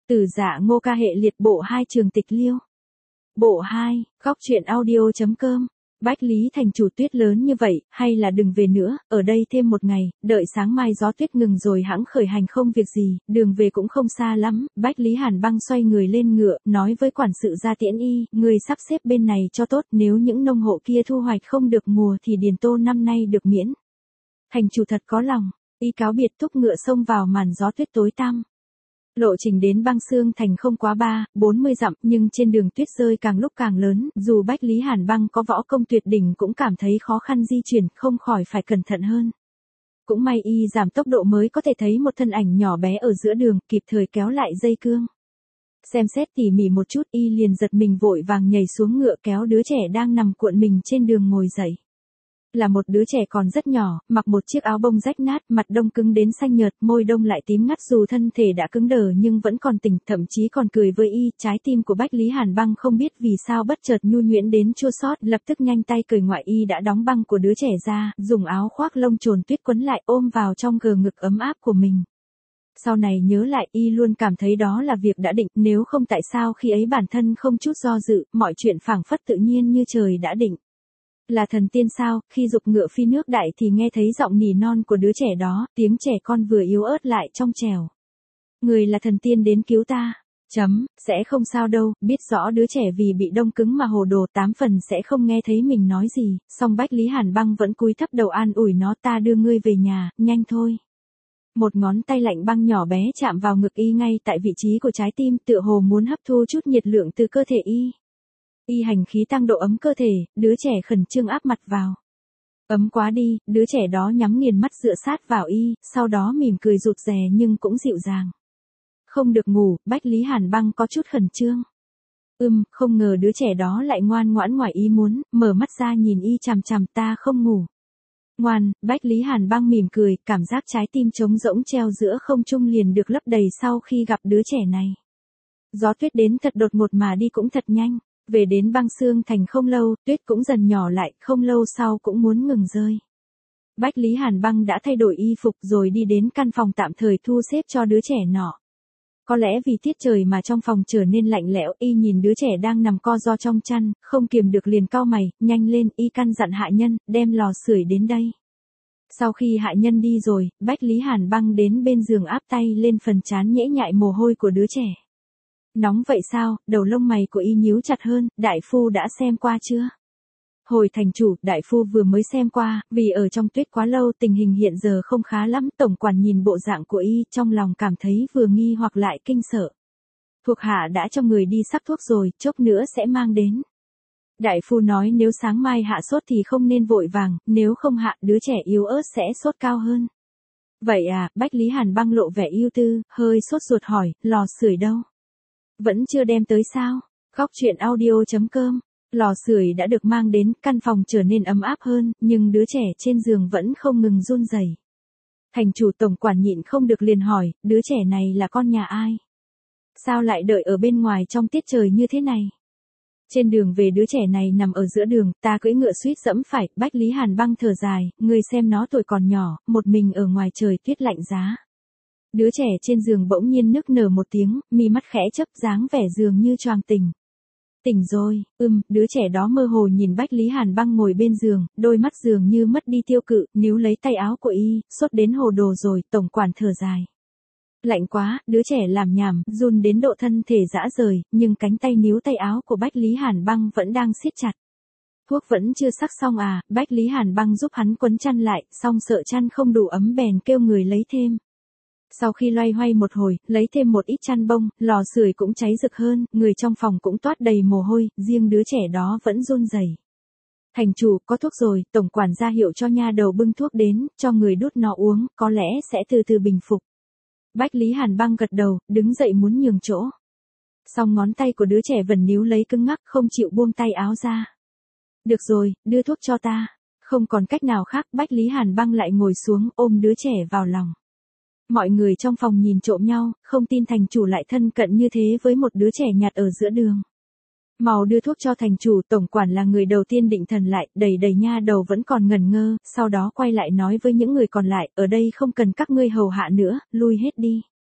Từ Dạ Ngô Ca hệ liệt bộ 2 Trường Tịch Liêu. Bộ 2, góc truyện audio.com. Bách Lý thành chủ, tuyết lớn như vậy, hay là đừng về nữa, ở đây thêm một ngày, đợi sáng mai gió tuyết ngừng rồi hãng khởi hành, không việc gì, đường về cũng không xa lắm. Bách Lý Hàn Băng xoay người lên ngựa, nói với quản sự Gia Tiễn Y, người sắp xếp bên này cho tốt, nếu những nông hộ kia thu hoạch không được mùa thì điền tô năm nay được miễn. Thành chủ thật có lòng, y cáo biệt thúc ngựa xông vào màn gió tuyết tối tăm. Lộ trình đến Băng Xương thành không quá 40 dặm, nhưng trên đường tuyết rơi càng lúc càng lớn, dù Bách Lý Hàn Băng có võ công tuyệt đỉnh cũng cảm thấy khó khăn di chuyển, không khỏi phải cẩn thận hơn. Cũng may y giảm tốc độ mới có thể thấy một thân ảnh nhỏ bé ở giữa đường, kịp thời kéo lại dây cương. Xem xét tỉ mỉ một chút, y liền giật mình vội vàng nhảy xuống ngựa, kéo đứa trẻ đang nằm cuộn mình trên đường ngồi dậy. Là một đứa trẻ còn rất nhỏ, mặc một chiếc áo bông rách nát, mặt đông cứng đến xanh nhợt, môi đông lại tím ngắt, dù thân thể đã cứng đờ nhưng vẫn còn tỉnh, thậm chí còn cười với y. Trái tim của Bách Lý Hàn Băng không biết vì sao bất chợt nhu nhuyễn đến chua xót, lập tức nhanh tay cởi ngoại y đã đóng băng của đứa trẻ ra, dùng áo khoác lông trồn tuyết quấn lại, ôm vào trong gờ ngực ấm áp của mình. Sau này nhớ lại, y luôn cảm thấy đó là việc đã định, nếu không tại sao khi ấy bản thân không chút do dự, mọi chuyện phảng phất tự nhiên như trời đã định. Là thần tiên sao? Khi giục ngựa phi nước đại thì nghe thấy giọng nỉ non của đứa trẻ đó, tiếng trẻ con vừa yếu ớt lại trong trẻo. Người là thần tiên đến cứu ta. Sẽ không sao đâu, biết rõ đứa trẻ vì bị đông cứng mà hồ đồ, 8 phần sẽ không nghe thấy mình nói gì, song Bách Lý Hàn Băng vẫn cúi thấp đầu an ủi nó, ta đưa ngươi về nhà, nhanh thôi. Một ngón tay lạnh băng nhỏ bé chạm vào ngực y ngay tại vị trí của trái tim, tựa hồ muốn hấp thu chút nhiệt lượng từ cơ thể y. Y hành khí tăng độ ấm cơ thể, đứa trẻ khẩn trương áp mặt vào. Ấm quá đi, đứa trẻ đó nhắm nghiền mắt dựa sát vào y, sau đó mỉm cười rụt rè nhưng cũng dịu dàng. Không được ngủ, Bách Lý Hàn Băng có chút khẩn trương. Không ngờ đứa trẻ đó lại ngoan ngoãn ngoài ý muốn, mở mắt ra nhìn y chằm chằm, ta không ngủ. Ngoan, Bách Lý Hàn Băng mỉm cười, cảm giác trái tim trống rỗng treo giữa không trung liền được lấp đầy sau khi gặp đứa trẻ này. Gió tuyết đến thật đột ngột mà đi cũng thật nhanh. Về đến Băng Xương thành không lâu, tuyết cũng dần nhỏ lại, không lâu sau cũng muốn ngừng rơi. Bách Lý Hàn Băng đã thay đổi y phục rồi đi đến căn phòng tạm thời thu xếp cho đứa trẻ nọ. Có lẽ vì tiết trời mà trong phòng trở nên lạnh lẽo, y nhìn đứa trẻ đang nằm co ro trong chăn, không kiềm được liền cau mày, nhanh lên, y căn dặn hạ nhân, đem lò sưởi đến đây. Sau khi hạ nhân đi rồi, Bách Lý Hàn Băng đến bên giường áp tay lên phần trán nhễ nhại mồ hôi của đứa trẻ. Nóng vậy sao? Đầu lông mày của y nhíu chặt hơn, đại phu đã xem qua chưa? Hồi thành chủ, đại phu vừa mới xem qua, vì ở trong tuyết quá lâu tình hình hiện giờ không khá lắm, tổng quản nhìn bộ dạng của y, trong lòng cảm thấy vừa nghi hoặc lại kinh sợ. Thuộc hạ đã cho người đi sắc thuốc rồi, chốc nữa sẽ mang đến. Đại phu nói nếu sáng mai hạ sốt thì không nên vội vàng, nếu không hạ đứa trẻ yếu ớt sẽ sốt cao hơn. Vậy à? Bách Lý Hàn Băng lộ vẻ ưu tư, hơi sốt ruột hỏi, lò sưởi đâu? Vẫn chưa đem tới sao? Góc truyện audio.com. Lò sưởi đã được mang đến, căn phòng trở nên ấm áp hơn, nhưng đứa trẻ trên giường vẫn không ngừng run rẩy. Thành chủ tổng quản nhịn không được liền hỏi, đứa trẻ này là con nhà ai? Sao lại đợi ở bên ngoài trong tiết trời như thế này? Trên đường về đứa trẻ này nằm ở giữa đường, ta cưỡi ngựa suýt dẫm phải. Bách Lý Hàn Băng thở dài, người xem nó tuổi còn nhỏ, một mình ở ngoài trời tuyết lạnh giá. Đứa trẻ trên giường bỗng nhiên nức nở một tiếng, mi mắt khẽ chớp, dáng vẻ dường như choàng tỉnh. Tỉnh rồi, đứa trẻ đó mơ hồ nhìn Bách Lý Hàn Băng ngồi bên giường, đôi mắt dường như mất đi tiêu cự, níu lấy tay áo của y, sốt đến hồ đồ rồi, tổng quản thở dài. Lạnh quá, đứa trẻ làm nhảm, run đến độ thân thể rã rời, nhưng cánh tay níu tay áo của Bách Lý Hàn Băng vẫn đang siết chặt. Thuốc vẫn chưa sắc xong à? Bách Lý Hàn Băng giúp hắn quấn chăn lại, song sợ chăn không đủ ấm bèn kêu người lấy thêm. Sau khi loay hoay một hồi, lấy thêm một ít chăn bông, lò sưởi cũng cháy rực hơn, người trong phòng cũng toát đầy mồ hôi, riêng đứa trẻ đó vẫn run rẩy. Thành chủ, có thuốc rồi, tổng quản ra hiệu cho nha đầu bưng thuốc đến, cho người đút nó uống, có lẽ sẽ từ từ bình phục. Bách Lý Hàn Băng gật đầu, đứng dậy muốn nhường chỗ. Song ngón tay của đứa trẻ vẫn níu lấy cứng ngắc, không chịu buông tay áo ra. Được rồi, đưa thuốc cho ta. Không còn cách nào khác, Bách Lý Hàn Băng lại ngồi xuống, ôm đứa trẻ vào lòng. Mọi người trong phòng nhìn trộm nhau, không tin thành chủ lại thân cận như thế với một đứa trẻ nhặt ở giữa đường. Mau đưa thuốc cho thành chủ, tổng quản là người đầu tiên định thần lại, đầy nha đầu vẫn còn ngần ngơ, sau đó quay lại nói với những người còn lại, ở đây không cần các ngươi hầu hạ nữa, lui hết đi.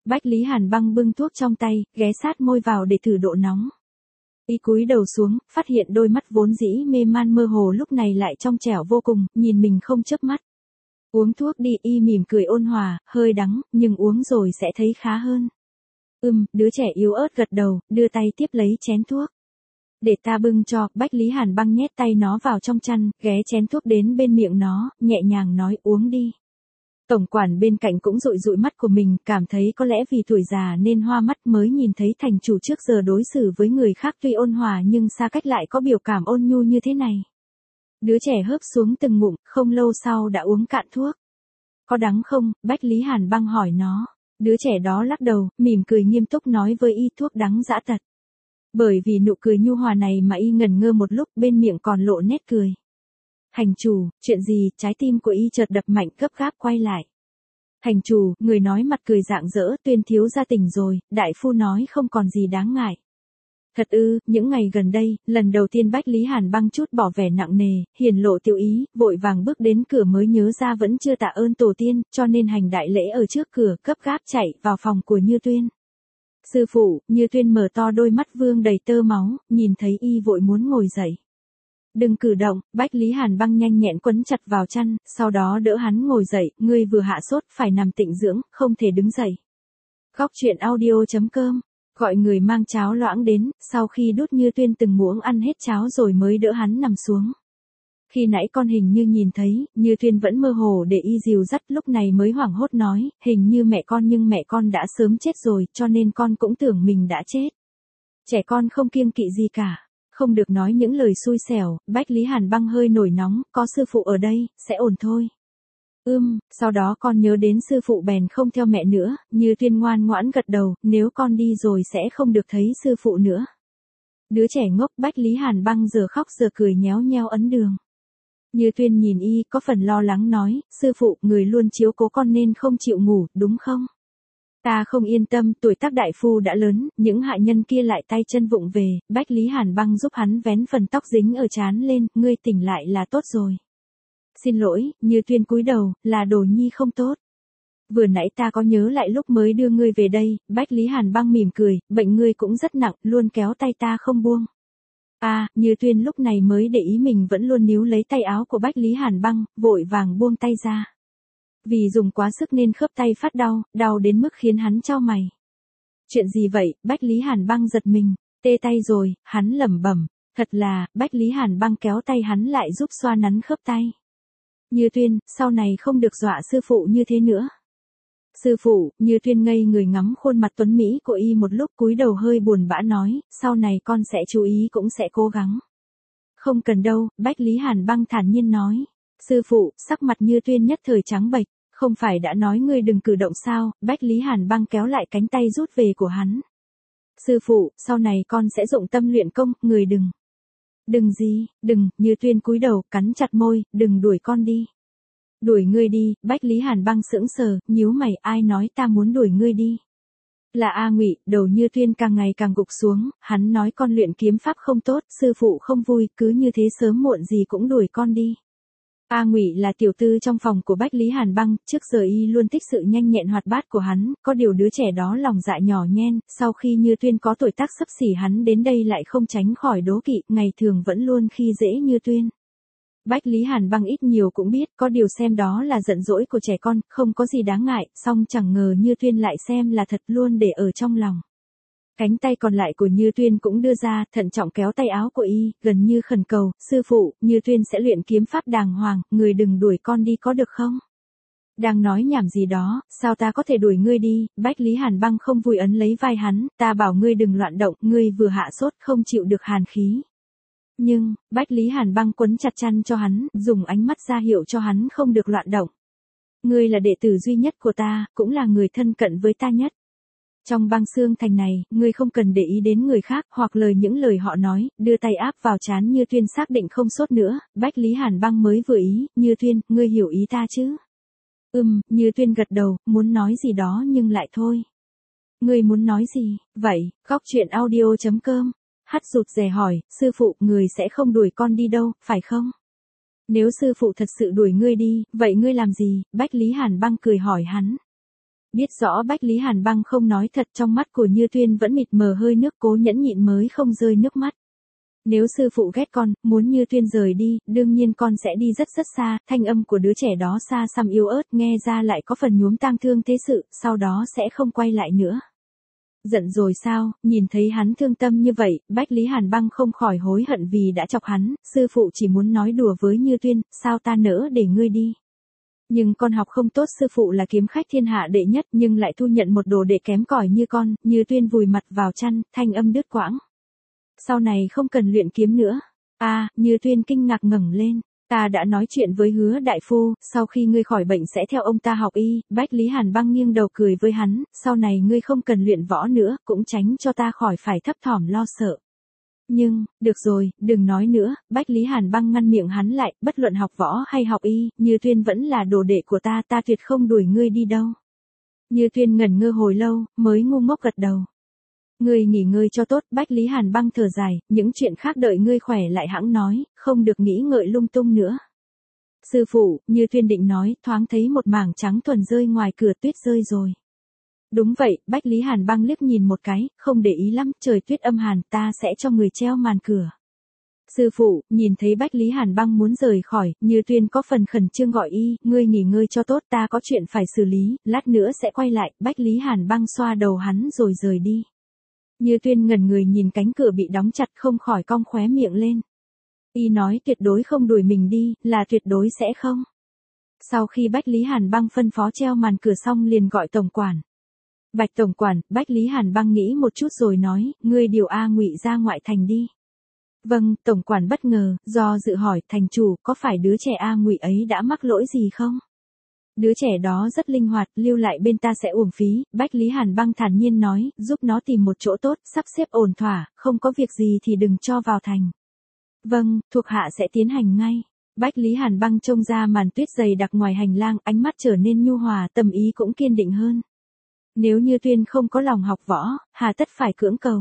Bách Lý Hàn Băng bưng thuốc trong tay, ghé sát môi vào để thử độ nóng. Y cúi đầu xuống, phát hiện đôi mắt vốn dĩ mê man mơ hồ lúc này lại trong trẻo vô cùng, nhìn mình không chớp mắt. Uống thuốc đi, Y mỉm cười ôn hòa, hơi đắng, nhưng uống rồi sẽ thấy khá hơn. Đứa trẻ yếu ớt gật đầu, đưa tay tiếp lấy chén thuốc. Để ta bưng cho. Bách Lý Hàn Băng nhét tay nó vào trong chăn, ghé chén thuốc đến bên miệng nó, nhẹ nhàng nói uống đi. Tổng quản bên cạnh cũng dụi dụi mắt của mình, cảm thấy có lẽ vì tuổi già nên hoa mắt mới nhìn thấy thành chủ trước giờ đối xử với người khác tuy ôn hòa nhưng xa cách lại có biểu cảm ôn nhu như thế này. Đứa trẻ hớp xuống từng ngụm, không lâu sau đã uống cạn thuốc. Có đắng không? Bách Lý Hàn Băng hỏi nó. Đứa trẻ đó lắc đầu, mỉm cười nghiêm túc nói với Y thuốc đắng dã tật. Bởi vì nụ cười nhu hòa này mà Y ngẩn ngơ một lúc, bên miệng còn lộ nét cười. Thành chủ, chuyện gì? Trái tim của Y chợt đập mạnh, gấp gáp quay lại. Thành chủ, người nói mặt cười rạng rỡ, Tuyên thiếu gia tỉnh rồi, đại phu nói không còn gì đáng ngại. Thật ư? Những ngày gần đây, lần đầu tiên Bách Lý Hàn Băng chút bỏ vẻ nặng nề, hiển lộ tiêu ý, vội vàng bước đến cửa mới nhớ ra vẫn chưa tạ ơn tổ tiên, cho nên hành đại lễ ở trước cửa, gấp gáp chạy vào phòng của Như Tuyên. Sư phụ. Như Tuyên mở to đôi mắt vương đầy tơ máu, nhìn thấy Y vội muốn ngồi dậy. Đừng cử động. Bách Lý Hàn Băng nhanh nhẹn quấn chặt vào chăn, sau đó đỡ hắn ngồi dậy, ngươi vừa hạ sốt, phải nằm tịnh dưỡng, không thể đứng dậy. Góc truyện audio.com gọi người mang cháo loãng đến, sau khi đút Như Tuyên từng muỗng ăn hết cháo rồi mới đỡ hắn nằm xuống. Khi nãy con hình như nhìn thấy, Như Tuyên vẫn mơ hồ để Y dìu dắt, lúc này mới hoảng hốt nói, hình như mẹ con, nhưng mẹ con đã sớm chết rồi, cho nên con cũng tưởng mình đã chết. Trẻ con không kiêng kỵ gì cả. Không được nói những lời xui xẻo. Bách Lý Hàn Băng hơi nổi nóng, có sư phụ ở đây, sẽ ổn thôi. Sau đó con nhớ đến sư phụ bèn không theo mẹ nữa. Như Tuyên ngoan ngoãn gật đầu, nếu con đi rồi sẽ không được thấy sư phụ nữa. Đứa trẻ ngốc. Bách Lý Hàn Băng giờ khóc giờ cười nhéo nheo ấn đường. Như Tuyên nhìn Y, có phần lo lắng nói, sư phụ, người luôn chiếu cố con nên không chịu ngủ, đúng không? Ta không yên tâm, tuổi tác đại phu đã lớn, những hạ nhân kia lại tay chân vụng về. Bách Lý Hàn Băng giúp hắn vén phần tóc dính ở trán lên, ngươi tỉnh lại là tốt rồi. Xin lỗi. Như Tuyên cúi đầu, là Đồ Nhi không tốt. Vừa nãy ta có nhớ lại lúc mới đưa ngươi về đây. Bách Lý Hàn Băng mỉm cười, bệnh ngươi cũng rất nặng, luôn kéo tay ta không buông. Như Tuyên lúc này mới để ý mình vẫn luôn níu lấy tay áo của Bách Lý Hàn Băng, vội vàng buông tay ra. Vì dùng quá sức nên khớp tay phát đau, đau đến mức khiến hắn chau mày. Chuyện gì vậy? Bách Lý Hàn Băng giật mình, tê tay rồi, hắn lẩm bẩm. Thật là. Bách Lý Hàn Băng kéo tay hắn lại giúp xoa nắn khớp tay. Như Tuyên, sau này không được dọa sư phụ như thế nữa. Sư phụ. Như Tuyên ngây người ngắm khuôn mặt tuấn mỹ của Y một lúc, cúi đầu hơi buồn bã nói, sau này con sẽ chú ý, cũng sẽ cố gắng. Không cần đâu. Bách Lý Hàn Băng thản nhiên nói. Sư phụ. Sắc mặt Như Tuyên nhất thời trắng bệch. Không phải đã nói ngươi đừng cử động sao? Bách Lý Hàn Băng kéo lại cánh tay rút về của hắn. Sư phụ, sau này con sẽ dụng tâm luyện công, người đừng. Đừng gì? Đừng. Như Tuyên cúi đầu, cắn chặt môi, đừng đuổi con đi. Đuổi ngươi đi. Bách Lý Hàn Băng sững sờ, nhíu mày, ai nói ta muốn đuổi ngươi đi? Là A Ngụy. Đầu Như Tuyên càng ngày càng gục xuống, hắn nói con luyện kiếm pháp không tốt, sư phụ không vui, cứ như thế sớm muộn gì cũng đuổi con đi. A Ngụy là tiểu tư trong phòng của Bách Lý Hàn Băng, trước giờ Y luôn thích sự nhanh nhẹn hoạt bát của hắn, có điều đứa trẻ đó lòng dạ nhỏ nhen, sau khi Như Tuyên có tuổi tác xấp xỉ hắn đến đây lại không tránh khỏi đố kỵ, ngày thường vẫn luôn khi dễ Như Tuyên. Bách Lý Hàn Băng ít nhiều cũng biết, có điều xem đó là giận dỗi của trẻ con, không có gì đáng ngại, song chẳng ngờ Như Tuyên lại xem là thật luôn để ở trong lòng. Cánh tay còn lại của Như Tuyên cũng đưa ra, thận trọng kéo tay áo của Y, gần như khẩn cầu, sư phụ, Như Tuyên sẽ luyện kiếm pháp đàng hoàng, người đừng đuổi con đi có được không? Đang nói nhảm gì đó, sao ta có thể đuổi ngươi đi? Bách Lý Hàn Băng không vui ấn lấy vai hắn, ta bảo ngươi đừng loạn động, ngươi vừa hạ sốt không chịu được hàn khí. Nhưng. Bách Lý Hàn Băng quấn chặt chăn cho hắn, dùng ánh mắt ra hiệu cho hắn không được loạn động. Ngươi là đệ tử duy nhất của ta, cũng là người thân cận với ta nhất. Trong băng xương thành này, ngươi không cần để ý đến người khác, hoặc những lời họ nói, đưa tay áp vào trán Như Tuyên xác định không sốt nữa, Bách Lý Hàn Băng mới vừa ý, Như Tuyên, ngươi hiểu ý ta chứ? Như Tuyên gật đầu, muốn nói gì đó nhưng lại thôi. Ngươi muốn nói gì? Vậy. Góc truyện audio.com Hắt rụt rè hỏi, sư phụ, người sẽ không đuổi con đi đâu, phải không? Nếu sư phụ thật sự đuổi ngươi đi, vậy ngươi làm gì? Bách Lý Hàn Băng cười hỏi hắn. Biết rõ Bách Lý Hàn Băng không nói thật, trong mắt của Như Tuyên vẫn mịt mờ hơi nước, cố nhẫn nhịn mới không rơi nước mắt. Nếu sư phụ ghét con, muốn Như Tuyên rời đi, đương nhiên con sẽ đi rất rất xa, thanh âm của đứa trẻ đó xa xăm yếu ớt, nghe ra lại có phần nhuốm tang thương thế sự, sau đó sẽ không quay lại nữa. Giận rồi sao, nhìn thấy hắn thương tâm như vậy, Bách Lý Hàn Băng không khỏi hối hận vì đã chọc hắn, sư phụ chỉ muốn nói đùa với Như Tuyên, sao ta nỡ để ngươi đi. Nhưng con học không tốt, sư phụ là kiếm khách thiên hạ đệ nhất nhưng lại thu nhận một đồ đệ kém cỏi như con, Như Tuyên vùi mặt vào chăn, thanh âm đứt quãng. Sau này không cần luyện kiếm nữa. Như Tuyên kinh ngạc ngẩng lên. Ta đã nói chuyện với Hứa đại phu, sau khi ngươi khỏi bệnh sẽ theo ông ta học y. Bách Lý Hàn Băng nghiêng đầu cười với hắn, sau này ngươi không cần luyện võ nữa, cũng tránh cho ta khỏi phải thấp thỏm lo sợ. Nhưng, được rồi, đừng nói nữa, Bách Lý Hàn Băng ngăn miệng hắn lại, bất luận học võ hay học y, Như Tuyên vẫn là đồ đệ của ta, ta tuyệt không đuổi ngươi đi đâu. Như Tuyên ngẩn ngơ hồi lâu, mới ngu ngốc gật đầu. Ngươi nghỉ ngơi cho tốt, Bách Lý Hàn Băng thở dài, những chuyện khác đợi ngươi khỏe lại hẵng nói, không được nghĩ ngợi lung tung nữa. Sư phụ, Như Tuyên định nói, thoáng thấy một mảng trắng thuần rơi ngoài cửa, tuyết rơi rồi. Đúng vậy, Bách Lý Hàn Băng liếc nhìn một cái, không để ý lắm, trời tuyết âm hàn, ta sẽ cho người treo màn cửa. Sư phụ, nhìn thấy Bách Lý Hàn Băng muốn rời khỏi, Như Tuyên có phần khẩn trương gọi y, ngươi nghỉ ngơi cho tốt, ta có chuyện phải xử lý, lát nữa sẽ quay lại. Bách Lý Hàn Băng xoa đầu hắn rồi rời đi. Như Tuyên ngẩn người nhìn cánh cửa bị đóng chặt, không khỏi cong khóe miệng lên. Y nói tuyệt đối không đuổi mình đi, là tuyệt đối sẽ không. Sau khi Bách Lý Hàn Băng phân phó treo màn cửa xong liền gọi tổng quản. Bạch tổng quản, Bách Lý Hàn Băng nghĩ một chút rồi nói, ngươi điều A Ngụy ra ngoại thành đi. Vâng, tổng quản bất ngờ, do dự hỏi, thành chủ, có phải đứa trẻ A Ngụy ấy đã mắc lỗi gì không? Đứa trẻ đó rất linh hoạt, lưu lại bên ta sẽ uổng phí. Bách Lý Hàn Băng thản nhiên nói, giúp nó tìm một chỗ tốt, sắp xếp ổn thỏa, không có việc gì thì đừng cho vào thành. Vâng, thuộc hạ sẽ tiến hành ngay. Bách Lý Hàn Băng trông ra màn tuyết dày đặc ngoài hành lang, ánh mắt trở nên nhu hòa, tâm ý cũng kiên định hơn. Nếu Như Tuyên không có lòng học võ, hà tất phải cưỡng cầu.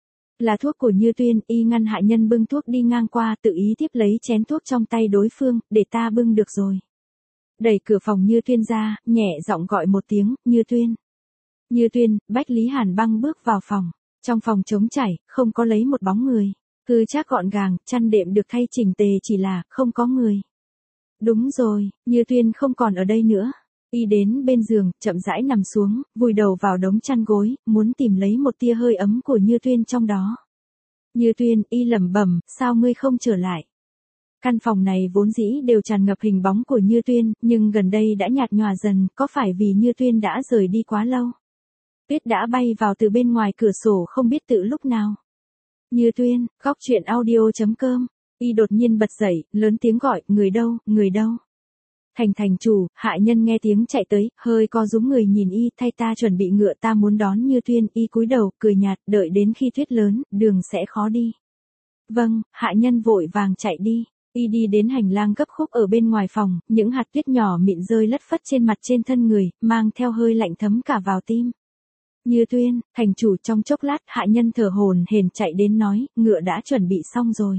Là thuốc của Như Tuyên, y ngăn hạ nhân bưng thuốc đi ngang qua, tự ý tiếp lấy chén thuốc trong tay đối phương, để ta bưng được rồi. Đẩy cửa phòng Như Tuyên ra, nhẹ giọng gọi một tiếng, Như Tuyên. Như Tuyên, Bách Lý Hàn Băng bước vào phòng. Trong phòng trống trải, không có lấy một bóng người. Cứ chắc gọn gàng, chăn đệm được thay chỉnh tề, chỉ là, không có người. Đúng rồi, Như Tuyên không còn ở đây nữa. Y đến bên giường, chậm rãi nằm xuống, vùi đầu vào đống chăn gối, muốn tìm lấy một tia hơi ấm của Như Tuyên trong đó. Như Tuyên, y lẩm bẩm, sao ngươi không trở lại? Căn phòng này vốn dĩ đều tràn ngập hình bóng của Như Tuyên, nhưng gần đây đã nhạt nhòa dần, có phải vì Như Tuyên đã rời đi quá lâu? Tuyết đã bay vào từ bên ngoài cửa sổ không biết tự lúc nào. Như Tuyên, góc truyện audio.com. Y đột nhiên bật dậy, lớn tiếng gọi, người đâu, người đâu? Thành chủ, hạ nhân nghe tiếng chạy tới, hơi co rúm người nhìn y, thay ta chuẩn bị ngựa, ta muốn đón Như Tuyên. Y cúi đầu, cười nhạt, đợi đến khi tuyết lớn, đường sẽ khó đi. Vâng, hạ nhân vội vàng chạy đi. Y đi đến hành lang gấp khúc ở bên ngoài phòng, những hạt tuyết nhỏ mịn rơi lất phất trên mặt trên thân người, mang theo hơi lạnh thấm cả vào tim. Như Tuyên, thành chủ, trong chốc lát, hạ nhân thở hổn hển chạy đến nói, ngựa đã chuẩn bị xong rồi.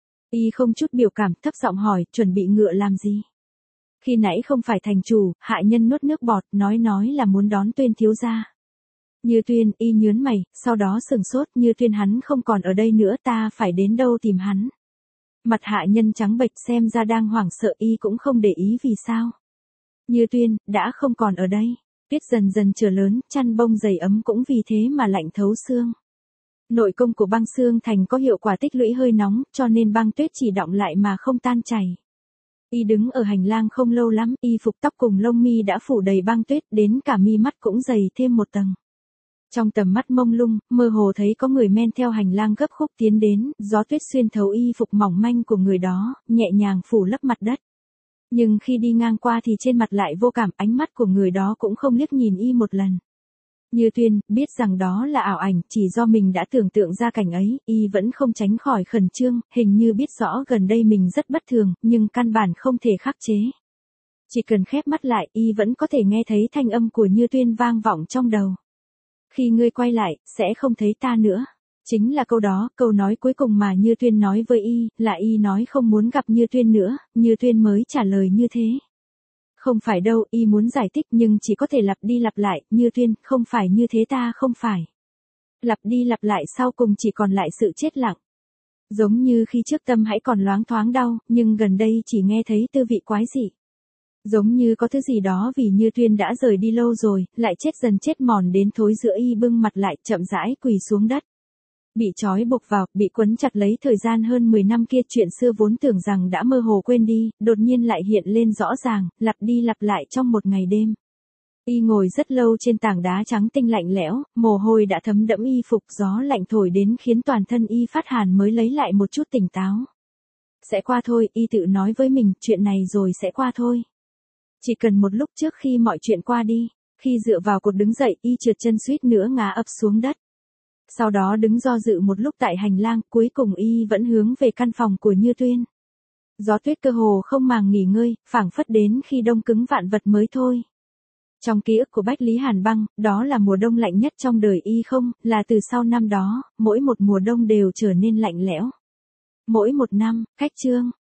Y không chút biểu cảm, thấp giọng hỏi, chuẩn bị ngựa làm gì? Khi nãy không phải thành chủ, hạ nhân nuốt nước bọt, nói là muốn đón Tuyên thiếu gia. Như Tuyên, y nhớn mày, sau đó sừng sốt, Như Tuyên hắn không còn ở đây nữa, ta phải đến đâu tìm hắn? Mặt hạ nhân trắng bệch, xem ra đang hoảng sợ, y cũng không để ý vì sao. Như Tuyên, đã không còn ở đây. Tuyết dần dần trở lớn, chăn bông dày ấm cũng vì thế mà lạnh thấu xương. Nội công của băng xương thành có hiệu quả tích lũy hơi nóng, cho nên băng tuyết chỉ đọng lại mà không tan chảy. Y đứng ở hành lang không lâu lắm, y phục tóc cùng lông mi đã phủ đầy băng tuyết, đến cả mi mắt cũng dày thêm một tầng. Trong tầm mắt mông lung, mơ hồ thấy có người men theo hành lang gấp khúc tiến đến, gió tuyết xuyên thấu y phục mỏng manh của người đó, nhẹ nhàng phủ lấp mặt đất. Nhưng khi đi ngang qua thì trên mặt lại vô cảm, ánh mắt của người đó cũng không liếc nhìn y một lần. Như Tuyên, biết rằng đó là ảo ảnh, chỉ do mình đã tưởng tượng ra cảnh ấy, y vẫn không tránh khỏi khẩn trương, hình như biết rõ gần đây mình rất bất thường, nhưng căn bản không thể khắc chế. Chỉ cần khép mắt lại, y vẫn có thể nghe thấy thanh âm của Như Tuyên vang vọng trong đầu. Khi ngươi quay lại, sẽ không thấy ta nữa. Chính là câu đó, câu nói cuối cùng mà Như Tuyên nói với y, là y nói không muốn gặp Như Tuyên nữa, Như Tuyên mới trả lời như thế. Không phải đâu, y muốn giải thích nhưng chỉ có thể lặp đi lặp lại, Như Tuyên, không phải như thế ta không phải. Lặp đi lặp lại sau cùng chỉ còn lại sự chết lặng. Giống như khi trước tâm hãy còn loáng thoáng đau, nhưng gần đây chỉ nghe thấy tư vị quái dị. Giống như có thứ gì đó vì Như Tuyên đã rời đi lâu rồi, lại chết dần chết mòn đến thối giữa y bưng mặt lại chậm rãi quỳ xuống đất. Bị trói buộc vào, bị quấn chặt lấy thời gian hơn 10 năm kia chuyện xưa vốn tưởng rằng đã mơ hồ quên đi, đột nhiên lại hiện lên rõ ràng, lặp đi lặp lại trong một ngày đêm. Y ngồi rất lâu trên tảng đá trắng tinh lạnh lẽo, mồ hôi đã thấm đẫm y phục, gió lạnh thổi đến khiến toàn thân y phát hàn mới lấy lại một chút tỉnh táo. Sẽ qua thôi, y tự nói với mình, chuyện này rồi sẽ qua thôi. Chỉ cần một lúc trước khi mọi chuyện qua đi, khi dựa vào cột đứng dậy, y trượt chân suýt nữa ngã ập xuống đất. Sau đó đứng do dự một lúc tại hành lang, cuối cùng y vẫn hướng về căn phòng của Như Tuyên. Gió tuyết cơ hồ không màng nghỉ ngơi, phảng phất đến khi đông cứng vạn vật mới thôi. Trong ký ức của Bách Lý Hàn Băng, đó là mùa đông lạnh nhất trong đời y không, là từ sau năm đó, mỗi một mùa đông đều trở nên lạnh lẽo. Mỗi một năm, cách chương.